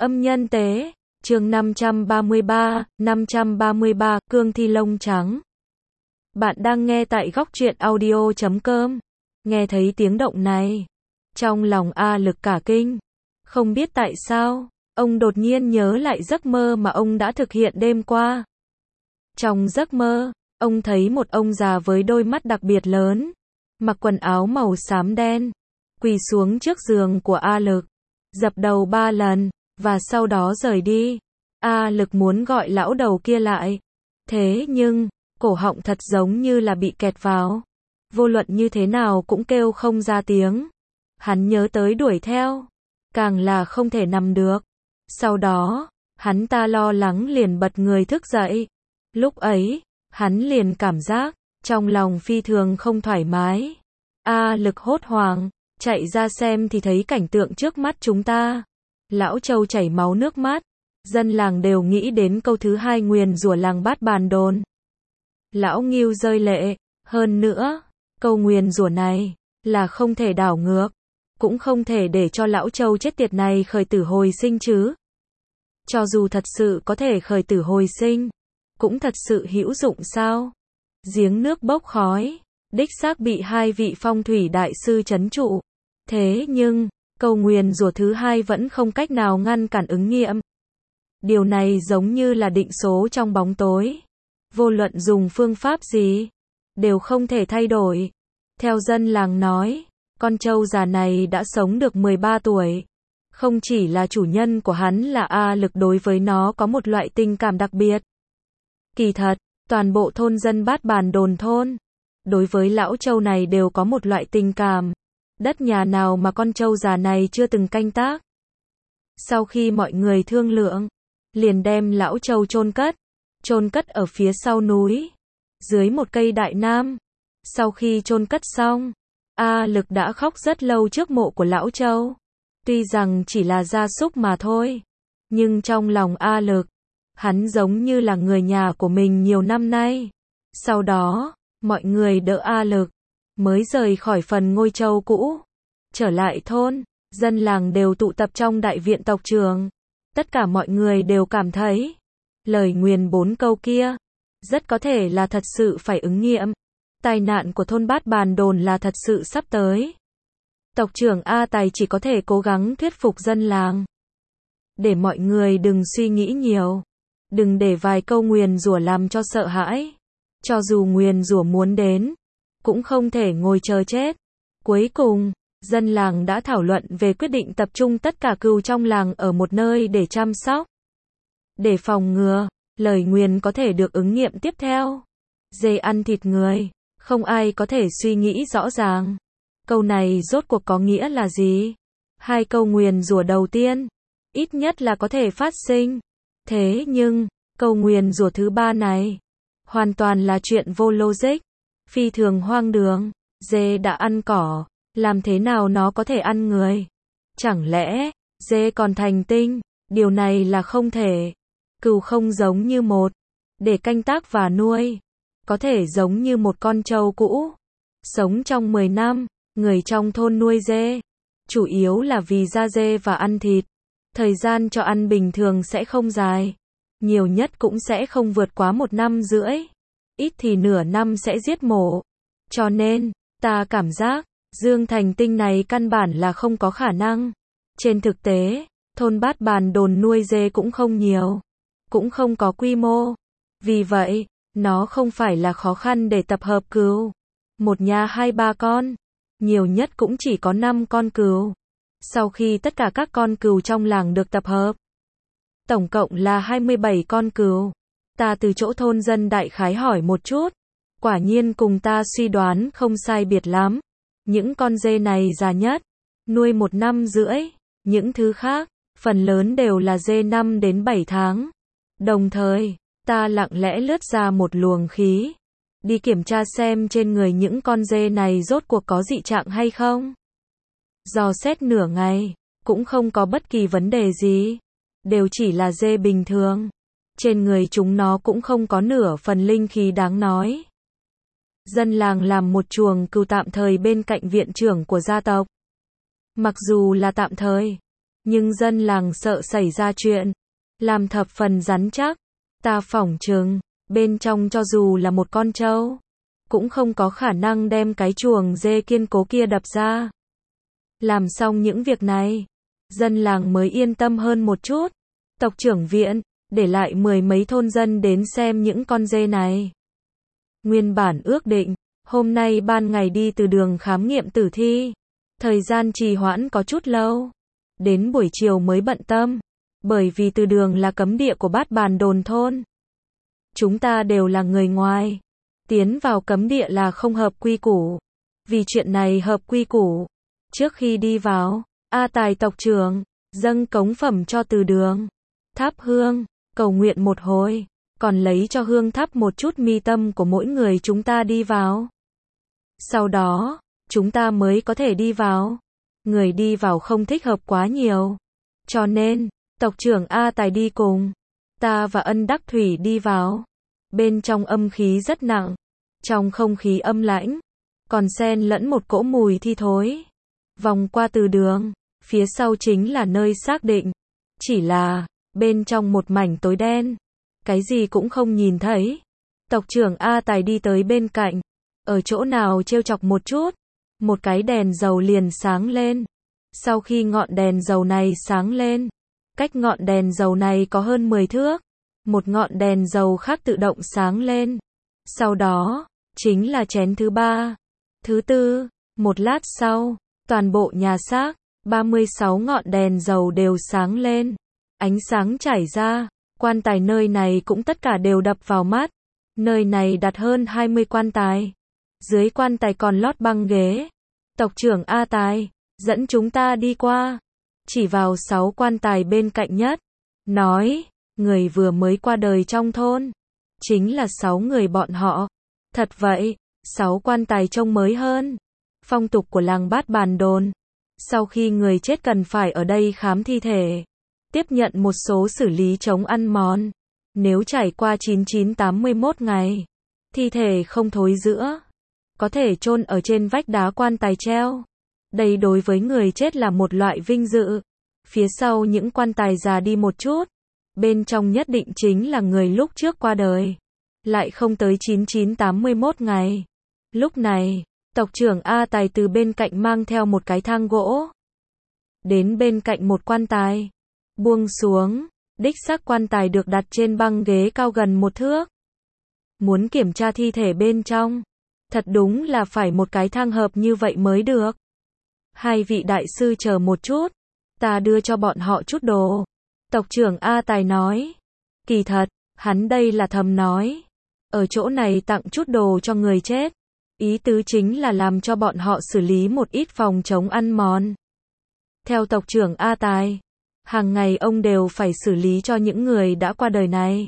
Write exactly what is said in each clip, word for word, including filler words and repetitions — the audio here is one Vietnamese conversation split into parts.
Âm nhân tế, chương năm trăm ba mươi ba, năm trăm ba mươi ba, cương thi lông trắng. Bạn đang nghe tại góc truyện audio chấm com. Nghe thấy tiếng động này, trong lòng A Lực cả kinh. Không biết tại sao, ông đột nhiên nhớ lại giấc mơ mà ông đã thực hiện đêm qua. Trong giấc mơ, ông thấy một ông già với đôi mắt đặc biệt lớn, mặc quần áo màu xám đen, quỳ xuống trước giường của A Lực, dập đầu ba lần, và sau đó rời đi. A Lực muốn gọi lão đầu kia lại. Thế nhưng, cổ họng thật giống như là bị kẹt vào. Vô luận như thế nào cũng kêu không ra tiếng. Hắn nhớ tới đuổi theo, càng là không thể nằm được. Sau đó, hắn ta lo lắng liền bật người thức dậy. Lúc ấy, hắn liền cảm giác, trong lòng phi thường không thoải mái. A Lực hốt hoảng, chạy ra xem thì thấy cảnh tượng trước mắt chúng ta. Lão Châu chảy máu nước mắt. Dân làng đều nghĩ đến câu thứ hai nguyền rủa làng Bát Bàn Đồn. Lão Ngưu rơi lệ. Hơn nữa, câu nguyền rủa này là không thể đảo ngược, cũng không thể để cho lão Châu chết tiệt này khởi tử hồi sinh chứ. Cho dù thật sự có thể khởi tử hồi sinh, cũng thật sự hữu dụng sao? Giếng nước bốc khói, đích xác bị hai vị phong thủy đại sư trấn trụ. Thế nhưng, câu nguyền rủa thứ hai vẫn không cách nào ngăn cản ứng nghiệm. Điều này giống như là định số trong bóng tối. Vô luận dùng phương pháp gì, đều không thể thay đổi. Theo dân làng nói, con trâu già này đã sống được mười ba tuổi. Không chỉ là chủ nhân của hắn là A Lực đối với nó có một loại tình cảm đặc biệt. Kỳ thật, toàn bộ thôn dân Bát Bàn Đồn thôn, đối với lão trâu này đều có một loại tình cảm. Đất nhà nào mà con trâu già này chưa từng canh tác. Sau khi mọi người thương lượng, liền đem lão trâu chôn cất, chôn cất ở phía sau núi, dưới một cây đại nam. Sau khi chôn cất xong, A Lực đã khóc rất lâu trước mộ của lão trâu. Tuy rằng chỉ là gia súc mà thôi, nhưng trong lòng A Lực, hắn giống như là người nhà của mình nhiều năm nay. Sau đó, mọi người đỡ A Lực, mới rời khỏi phần ngôi trâu cũ. Trở lại thôn, dân làng đều tụ tập trong đại viện tộc trưởng. Tất cả mọi người đều cảm thấy, lời nguyền bốn câu kia, rất có thể là thật sự phải ứng nghiệm. Tai nạn của thôn Bát Bàn Đồn là thật sự sắp tới. Tộc trưởng A Tài chỉ có thể cố gắng thuyết phục dân làng. Để mọi người đừng suy nghĩ nhiều. Đừng để vài câu nguyền rủa làm cho sợ hãi. Cho dù nguyền rủa muốn đến, cũng không thể ngồi chờ chết. Cuối cùng, dân làng đã thảo luận về quyết định tập trung tất cả cừu trong làng ở một nơi để chăm sóc. Để phòng ngừa, lời nguyền có thể được ứng nghiệm tiếp theo. Dê ăn thịt người, không ai có thể suy nghĩ rõ ràng. Câu này rốt cuộc có nghĩa là gì? Hai câu nguyền rủa đầu tiên, ít nhất là có thể phát sinh. Thế nhưng, câu nguyền rủa thứ ba này, hoàn toàn là chuyện vô logic, phi thường hoang đường. Dê đã ăn cỏ, làm thế nào nó có thể ăn người? Chẳng lẽ, dê còn thành tinh? Điều này là không thể. Cừu không giống như một, để canh tác và nuôi. Có thể giống như một con trâu cũ. Sống trong mười năm, người trong thôn nuôi dê. Chủ yếu là vì da dê và ăn thịt. Thời gian cho ăn bình thường sẽ không dài. Nhiều nhất cũng sẽ không vượt quá một năm rưỡi. Ít thì nửa năm sẽ giết mổ. Cho nên, ta cảm giác, Dương Thành Tinh này căn bản là không có khả năng. Trên thực tế, thôn Bát Bàn Đồn nuôi dê cũng không nhiều, cũng không có quy mô. Vì vậy, nó không phải là khó khăn để tập hợp cừu. Một nhà hai ba con, nhiều nhất cũng chỉ có năm con cừu. Sau khi tất cả các con cừu trong làng được tập hợp, tổng cộng là hai mươi bảy con cừu. Ta từ chỗ thôn dân đại khái hỏi một chút, quả nhiên cùng ta suy đoán không sai biệt lắm. Những con dê này già nhất, nuôi một năm rưỡi. Những thứ khác, phần lớn đều là dê năm đến bảy tháng. Đồng thời, ta lặng lẽ lướt ra một luồng khí, đi kiểm tra xem trên người những con dê này rốt cuộc có dị trạng hay không. Dò xét nửa ngày, cũng không có bất kỳ vấn đề gì. Đều chỉ là dê bình thường. Trên người chúng nó cũng không có nửa phần linh khí đáng nói. Dân làng làm một chuồng cừu tạm thời bên cạnh viện trưởng của gia tộc. Mặc dù là tạm thời, Nhưng dân làng sợ xảy ra chuyện, làm thập phần rắn chắc. Ta phỏng chừng, bên trong cho dù là một con trâu, cũng không có khả năng đem cái chuồng dê kiên cố kia đập ra. Làm xong những việc này, dân làng mới yên tâm hơn một chút. Tộc trưởng viện, để lại mười mấy thôn dân đến xem những con dê này. Nguyên bản ước định, hôm nay ban ngày đi từ đường khám nghiệm tử thi. Thời gian trì hoãn có chút lâu. Đến buổi chiều mới bận tâm. Bởi vì từ đường là cấm địa của Bát Bàn Đồn thôn. Chúng ta đều là người ngoài. Tiến vào cấm địa là không hợp quy củ. Vì chuyện này hợp quy củ. Trước khi đi vào, A Tài tộc trưởng dâng cống phẩm cho từ đường. Thắp hương, cầu nguyện một hồi. Còn lấy cho hương thắp một chút mi tâm của mỗi người chúng ta đi vào. Sau đó, chúng ta mới có thể đi vào. Người đi vào không thích hợp quá nhiều. Cho nên, tộc trưởng A Tài đi cùng. Ta và Ân Đắc Thủy đi vào. Bên trong âm khí rất nặng. Trong không khí âm lãnh. Còn xen lẫn một cỗ mùi thi thối. Vòng qua từ đường. Phía sau chính là nơi xác định. Chỉ là, bên trong một mảnh tối đen. Cái gì cũng không nhìn thấy. Tộc trưởng A Tài đi tới bên cạnh. Ở chỗ nào trêu chọc một chút. Một cái đèn dầu liền sáng lên. Sau khi ngọn đèn dầu này sáng lên, cách ngọn đèn dầu này có hơn mười thước. Một ngọn đèn dầu khác tự động sáng lên. Sau đó, chính là chén thứ ba, thứ tư. Một lát sau, toàn bộ nhà xác, ba mươi sáu ngọn đèn dầu đều sáng lên. Ánh sáng chảy ra, quan tài nơi này cũng tất cả đều đập vào mắt. Nơi này đặt hơn hai mươi quan tài. Dưới quan tài còn lót băng ghế. Tộc trưởng A Tài, dẫn chúng ta đi qua. Chỉ vào sáu quan tài bên cạnh nhất. Nói, người vừa mới qua đời trong thôn. Chính là sáu người bọn họ. Thật vậy, sáu quan tài trông mới hơn. Phong tục của làng Bát Bàn Đồn. Sau khi người chết cần phải ở đây khám thi thể. Tiếp nhận một số xử lý chống ăn mòn. Nếu trải qua chín mươi chín tám mươi mốt ngày, thi thể không thối rữa, có thể chôn ở trên vách đá quan tài treo. Đây đối với người chết là một loại vinh dự. Phía sau những quan tài già đi một chút, bên trong nhất định chính là người lúc trước qua đời. Lại không tới chín mươi chín tám mươi mốt ngày. Lúc này, tộc trưởng A Tài từ bên cạnh mang theo một cái thang gỗ. Đến bên cạnh một quan tài. Buông xuống, đích xác quan tài được đặt trên băng ghế cao gần một thước. Muốn kiểm tra thi thể bên trong, thật đúng là phải một cái thang hợp như vậy mới được. Hai vị đại sư chờ một chút, ta đưa cho bọn họ chút đồ. Tộc trưởng A Tài nói. Kỳ thật, hắn đây là thầm nói. Ở chỗ này tặng chút đồ cho người chết. Ý tứ chính là làm cho bọn họ xử lý một ít phòng chống ăn mòn. Theo tộc trưởng A Tài, hàng ngày ông đều phải xử lý cho những người đã qua đời này.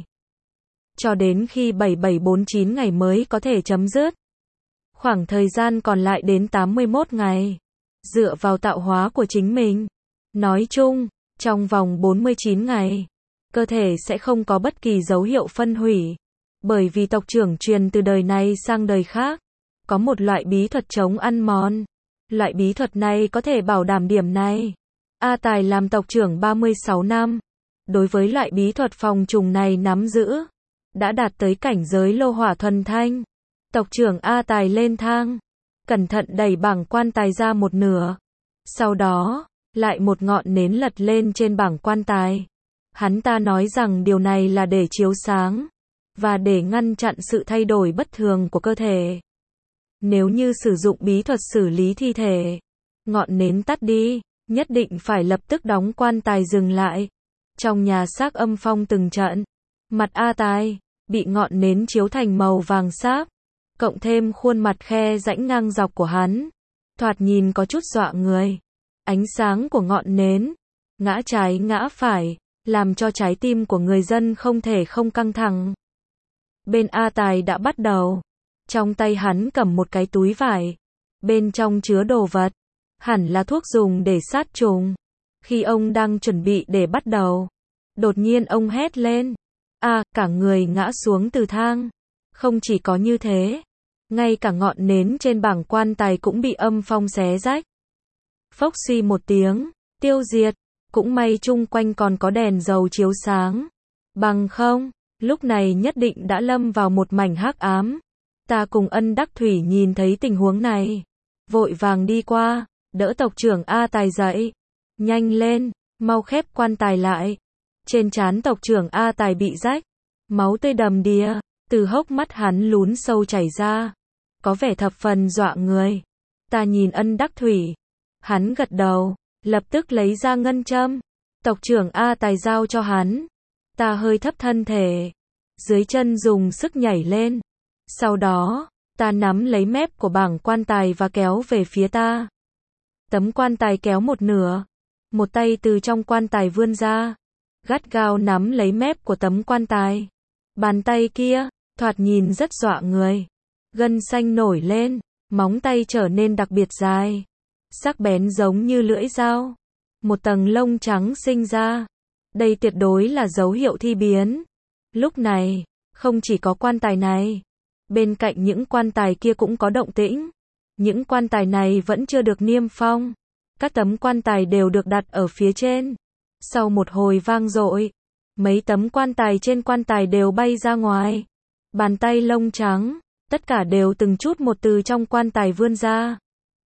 Cho đến khi bảy bảy bốn chín ngày mới có thể chấm dứt. Khoảng thời gian còn lại đến tám mươi mốt ngày. Dựa vào tạo hóa của chính mình. Nói chung, trong vòng bốn mươi chín ngày, cơ thể sẽ không có bất kỳ dấu hiệu phân hủy. Bởi vì tộc trưởng truyền từ đời này sang đời khác. Có một loại bí thuật chống ăn mòn. Loại bí thuật này có thể bảo đảm điểm này. A Tài làm tộc trưởng ba mươi sáu năm. Đối với loại bí thuật phòng trùng này nắm giữ. Đã đạt tới cảnh giới lô hỏa thuần thanh. Tộc trưởng A Tài lên thang. Cẩn thận đẩy bảng quan tài ra một nửa. Sau đó, lại một ngọn nến lật lên trên bảng quan tài. Hắn ta nói rằng điều này là để chiếu sáng. Và để ngăn chặn sự thay đổi bất thường của cơ thể. Nếu như sử dụng bí thuật xử lý thi thể, ngọn nến tắt đi, nhất định phải lập tức đóng quan tài dừng lại. Trong nhà xác âm phong từng trận, mặt A Tài bị ngọn nến chiếu thành màu vàng sáp, cộng thêm khuôn mặt khe rãnh ngang dọc của hắn, thoạt nhìn có chút dọa người. Ánh sáng của ngọn nến ngã trái ngã phải, làm cho trái tim của người dân không thể không căng thẳng. Bên A Tài đã bắt đầu. Trong tay hắn cầm một cái túi vải. Bên trong chứa đồ vật. Hẳn là thuốc dùng để sát trùng. Khi ông đang chuẩn bị để bắt đầu, đột nhiên ông hét lên. A, à, cả người ngã xuống từ thang. Không chỉ có như thế, ngay cả ngọn nến trên bảng quan tài cũng bị âm phong xé rách. Phốc suy một tiếng, tiêu diệt. Cũng may chung quanh còn có đèn dầu chiếu sáng. Bằng không, lúc này nhất định đã lâm vào một mảnh hắc ám. Ta cùng Ân Đắc Thủy nhìn thấy tình huống này. Vội vàng đi qua, đỡ tộc trưởng A Tài dậy. Nhanh lên, mau khép quan tài lại. Trên trán tộc trưởng A Tài bị rách. Máu tươi đầm đìa, từ hốc mắt hắn lún sâu chảy ra. Có vẻ thập phần dọa người. Ta nhìn Ân Đắc Thủy. Hắn gật đầu, lập tức lấy ra ngân châm. Tộc trưởng A Tài giao cho hắn. Ta hơi thấp thân thể. Dưới chân dùng sức nhảy lên. Sau đó, ta nắm lấy mép của bảng quan tài và kéo về phía ta. Tấm quan tài kéo một nửa. Một tay từ trong quan tài vươn ra. Gắt gao nắm lấy mép của tấm quan tài. Bàn tay kia, thoạt nhìn rất dọa người. Gân xanh nổi lên, móng tay trở nên đặc biệt dài. Sắc bén giống như lưỡi dao. Một tầng lông trắng sinh ra. Đây tuyệt đối là dấu hiệu thi biến. Lúc này, không chỉ có quan tài này. Bên cạnh những quan tài kia cũng có động tĩnh. Những quan tài này vẫn chưa được niêm phong. Các tấm quan tài đều được đặt ở phía trên. Sau một hồi vang dội, mấy tấm quan tài trên quan tài đều bay ra ngoài. Bàn tay lông trắng, tất cả đều từng chút một từ trong quan tài vươn ra.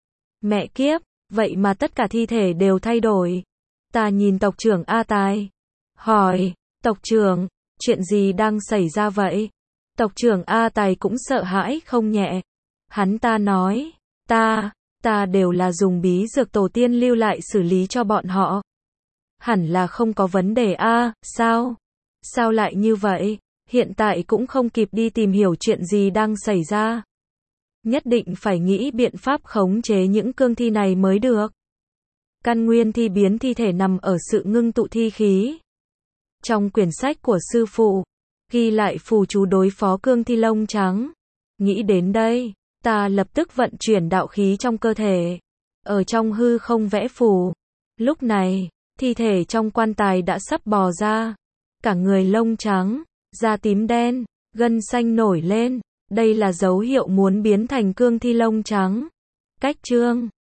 Mẹ kiếp, vậy mà tất cả thi thể đều thay đổi. Ta nhìn tộc trưởng A Tài. Hỏi, tộc trưởng, chuyện gì đang xảy ra vậy? Tộc trưởng A Tài cũng sợ hãi không nhẹ. Hắn ta nói, ta, ta đều là dùng bí dược tổ tiên lưu lại xử lý cho bọn họ. Hẳn là không có vấn đề a, sao? Sao lại như vậy? Hiện tại cũng không kịp đi tìm hiểu chuyện gì đang xảy ra. Nhất định phải nghĩ biện pháp khống chế những cương thi này mới được. Căn nguyên thi biến thi thể nằm ở sự ngưng tụ thi khí. Trong quyển sách của sư phụ, ghi lại phù chú đối phó cương thi lông trắng. Nghĩ đến đây, ta lập tức vận chuyển đạo khí trong cơ thể. Ở trong hư không vẽ phù. Lúc này, thi thể trong quan tài đã sắp bò ra. Cả người lông trắng, da tím đen, gân xanh nổi lên. Đây là dấu hiệu muốn biến thành cương thi lông trắng. Cách chương